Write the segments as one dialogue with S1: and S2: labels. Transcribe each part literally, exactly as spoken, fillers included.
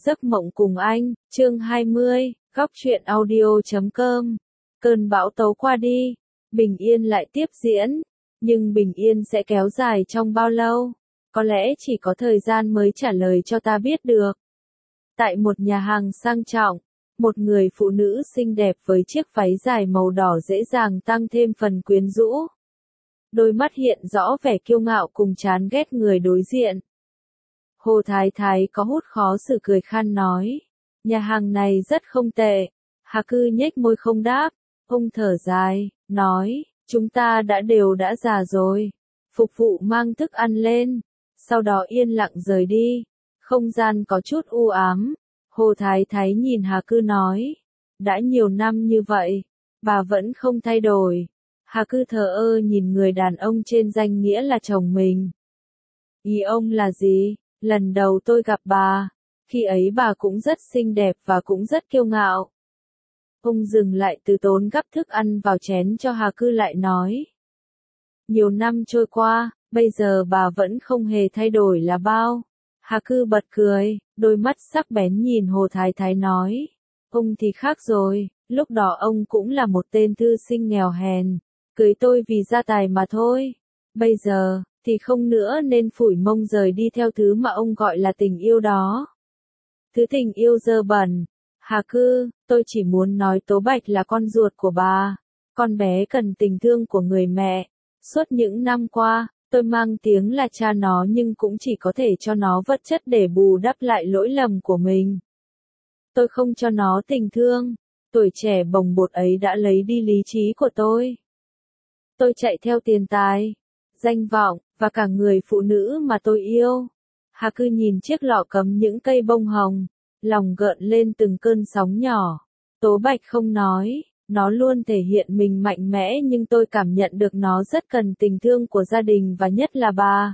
S1: giấc mộng cùng anh, chương hai mươi, góc truyện audio chấm com. Cơn bão tấu qua đi, bình yên lại tiếp diễn, nhưng bình yên sẽ kéo dài trong bao lâu? Có lẽ chỉ có thời gian mới trả lời cho ta biết được. Tại một nhà hàng sang trọng, một người phụ nữ xinh đẹp với chiếc váy dài màu đỏ dễ dàng tăng thêm phần quyến rũ. Đôi mắt hiện rõ vẻ kiêu ngạo cùng chán ghét người đối diện. Hồ Thái Thái có hút khó xử cười khan nói. Nhà hàng này rất không tệ. Hà Cư nhếch môi không đáp. Ông thở dài, nói, chúng ta đã đều đã già rồi. Phục vụ mang thức ăn lên. Sau đó yên lặng rời đi. Không gian có chút u ám. Hồ Thái Thái nhìn Hà Cư nói. Đã nhiều năm như vậy, bà vẫn không thay đổi. Hà Cư thờ ơ nhìn người đàn ông trên danh nghĩa là chồng mình. Ý ông là gì? Lần đầu tôi gặp bà, khi ấy bà cũng rất xinh đẹp và cũng rất kiêu ngạo. Ông dừng lại từ tốn gắp thức ăn vào chén cho Hà Cư lại nói. Nhiều năm trôi qua, bây giờ bà vẫn không hề thay đổi là bao. Hà Cư bật cười, đôi mắt sắc bén nhìn Hồ Thái Thái nói. Ông thì khác rồi, lúc đó ông cũng là một tên thư sinh nghèo hèn, cưới tôi vì gia tài mà thôi. Bây giờ, thì không nữa nên phủi mông rời đi theo thứ mà ông gọi là tình yêu đó. Thứ tình yêu dơ bẩn. Hà Cư, tôi chỉ muốn nói Tố Bạch là con ruột của bà. Con bé cần tình thương của người mẹ. Suốt những năm qua, tôi mang tiếng là cha nó nhưng cũng chỉ có thể cho nó vật chất để bù đắp lại lỗi lầm của mình. Tôi không cho nó tình thương. Tuổi trẻ bồng bột ấy đã lấy đi lý trí của tôi. Tôi chạy theo tiền tài, danh vọng, và cả người phụ nữ mà tôi yêu. Hà Cư nhìn chiếc lọ cắm những cây bông hồng, lòng gợn lên từng cơn sóng nhỏ. Tố Bạch không nói, nó luôn thể hiện mình mạnh mẽ nhưng tôi cảm nhận được nó rất cần tình thương của gia đình và nhất là bà.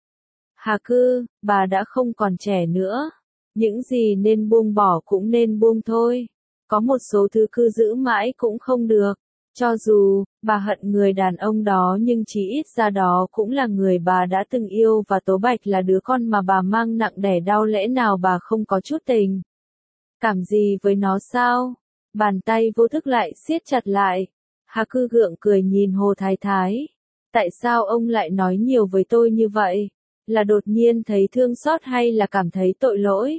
S1: Hà Cư, bà đã không còn trẻ nữa. Những gì nên buông bỏ cũng nên buông thôi. Có một số thứ cứ giữ mãi cũng không được. Cho dù, bà hận người đàn ông đó nhưng chỉ ít ra đó cũng là người bà đã từng yêu và Tố Bạch là đứa con mà bà mang nặng đẻ đau lẽ nào bà không có chút tình. Cảm gì với nó sao? Bàn tay vô thức lại siết chặt lại. Hà Cư gượng cười nhìn Hồ Thái Thái. Tại sao ông lại nói nhiều với tôi như vậy? Là đột nhiên thấy thương xót hay là cảm thấy tội lỗi?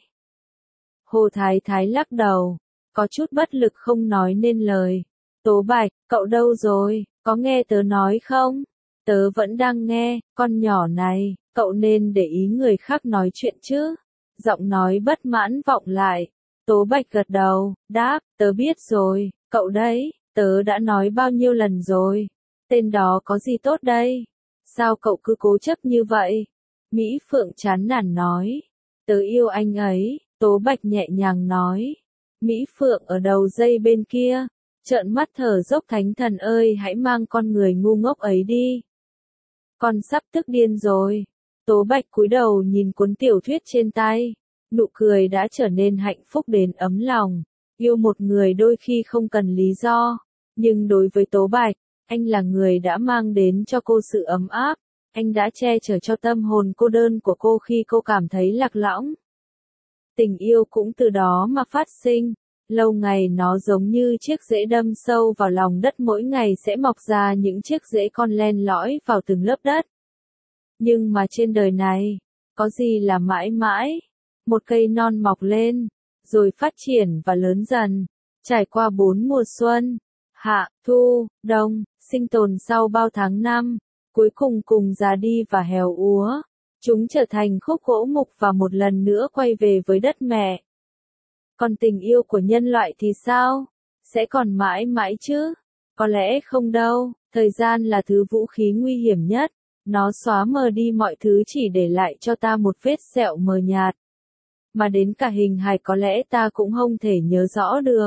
S1: Hồ Thái Thái lắc đầu, có chút bất lực không nói nên lời. Tố Bạch, cậu đâu rồi, có nghe tớ nói không? Tớ vẫn đang nghe, con nhỏ này, cậu nên để ý người khác nói chuyện chứ. Giọng nói bất mãn vọng lại. Tố Bạch gật đầu, đáp, tớ biết rồi, cậu đấy, tớ đã nói bao nhiêu lần rồi. Tên đó có gì tốt đây? Sao cậu cứ cố chấp như vậy? Mỹ Phượng chán nản nói. Tớ yêu anh ấy, Tố Bạch nhẹ nhàng nói. Mỹ Phượng ở đầu dây bên kia. Trợn mắt thở dốc thánh thần ơi hãy mang con người ngu ngốc ấy đi. Con sắp tức điên rồi. Tố Bạch cúi đầu nhìn cuốn tiểu thuyết trên tay. Nụ cười đã trở nên hạnh phúc đến ấm lòng. Yêu một người đôi khi không cần lý do. Nhưng đối với Tố Bạch, anh là người đã mang đến cho cô sự ấm áp. Anh đã che chở cho tâm hồn cô đơn của cô khi cô cảm thấy lạc lõng. Tình yêu cũng từ đó mà phát sinh. Lâu ngày nó giống như chiếc rễ đâm sâu vào lòng đất mỗi ngày sẽ mọc ra những chiếc rễ con len lỏi vào từng lớp đất. Nhưng mà trên đời này, có gì là mãi mãi? Một cây non mọc lên, rồi phát triển và lớn dần, trải qua bốn mùa xuân, hạ, thu, đông, sinh tồn sau bao tháng năm, cuối cùng cùng già đi và héo úa. Chúng trở thành khúc gỗ mục và một lần nữa quay về với đất mẹ. Còn tình yêu của nhân loại thì sao? Sẽ còn mãi mãi chứ? Có lẽ không đâu, thời gian là thứ vũ khí nguy hiểm nhất. Nó xóa mờ đi mọi thứ chỉ để lại cho ta một vết sẹo mờ nhạt. Mà đến cả hình hài có lẽ ta cũng không thể nhớ rõ được.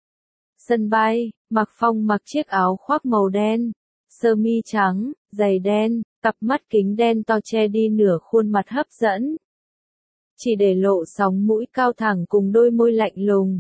S1: Sân bay, Mạc Phong mặc chiếc áo khoác màu đen, sơ mi trắng, giày đen, cặp mắt kính đen to che đi nửa khuôn mặt hấp dẫn. Chỉ để lộ sóng mũi cao thẳng cùng đôi môi lạnh lùng.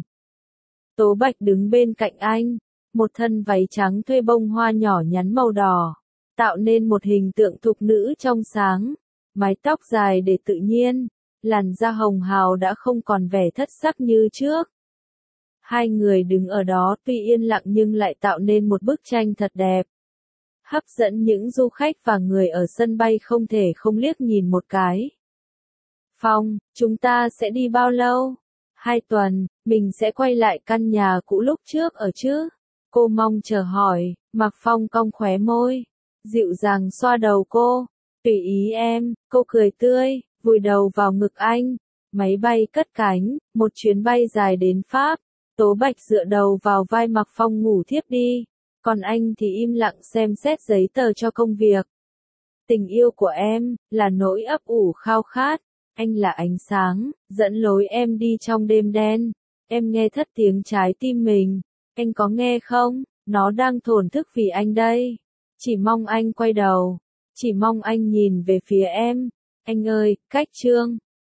S1: Tố Bạch đứng bên cạnh anh, một thân váy trắng thuê bông hoa nhỏ nhắn màu đỏ, tạo nên một hình tượng thục nữ trong sáng, mái tóc dài để tự nhiên, làn da hồng hào đã không còn vẻ thất sắc như trước. Hai người đứng ở đó tuy yên lặng nhưng lại tạo nên một bức tranh thật đẹp. Hấp dẫn những du khách và người ở sân bay không thể không liếc nhìn một cái. Phong, chúng ta sẽ đi bao lâu? Hai tuần, mình sẽ quay lại căn nhà cũ lúc trước ở chứ? Cô mong chờ hỏi, Mạc Phong cong khóe môi, dịu dàng xoa đầu cô. Tùy ý em, cô cười tươi, vùi đầu vào ngực anh. Máy bay cất cánh, một chuyến bay dài đến Pháp. Tố Bạch dựa đầu vào vai Mạc Phong ngủ thiếp đi, còn anh thì im lặng xem xét giấy tờ cho công việc. Tình yêu của em, là nỗi ấp ủ khao khát. Anh là ánh sáng, dẫn lối em đi trong đêm đen. Em nghe thất tiếng trái tim mình. Anh có nghe không? Nó đang thổn thức vì anh đây. Chỉ mong anh quay đầu. Chỉ mong anh nhìn về phía em. Anh ơi, cách chương.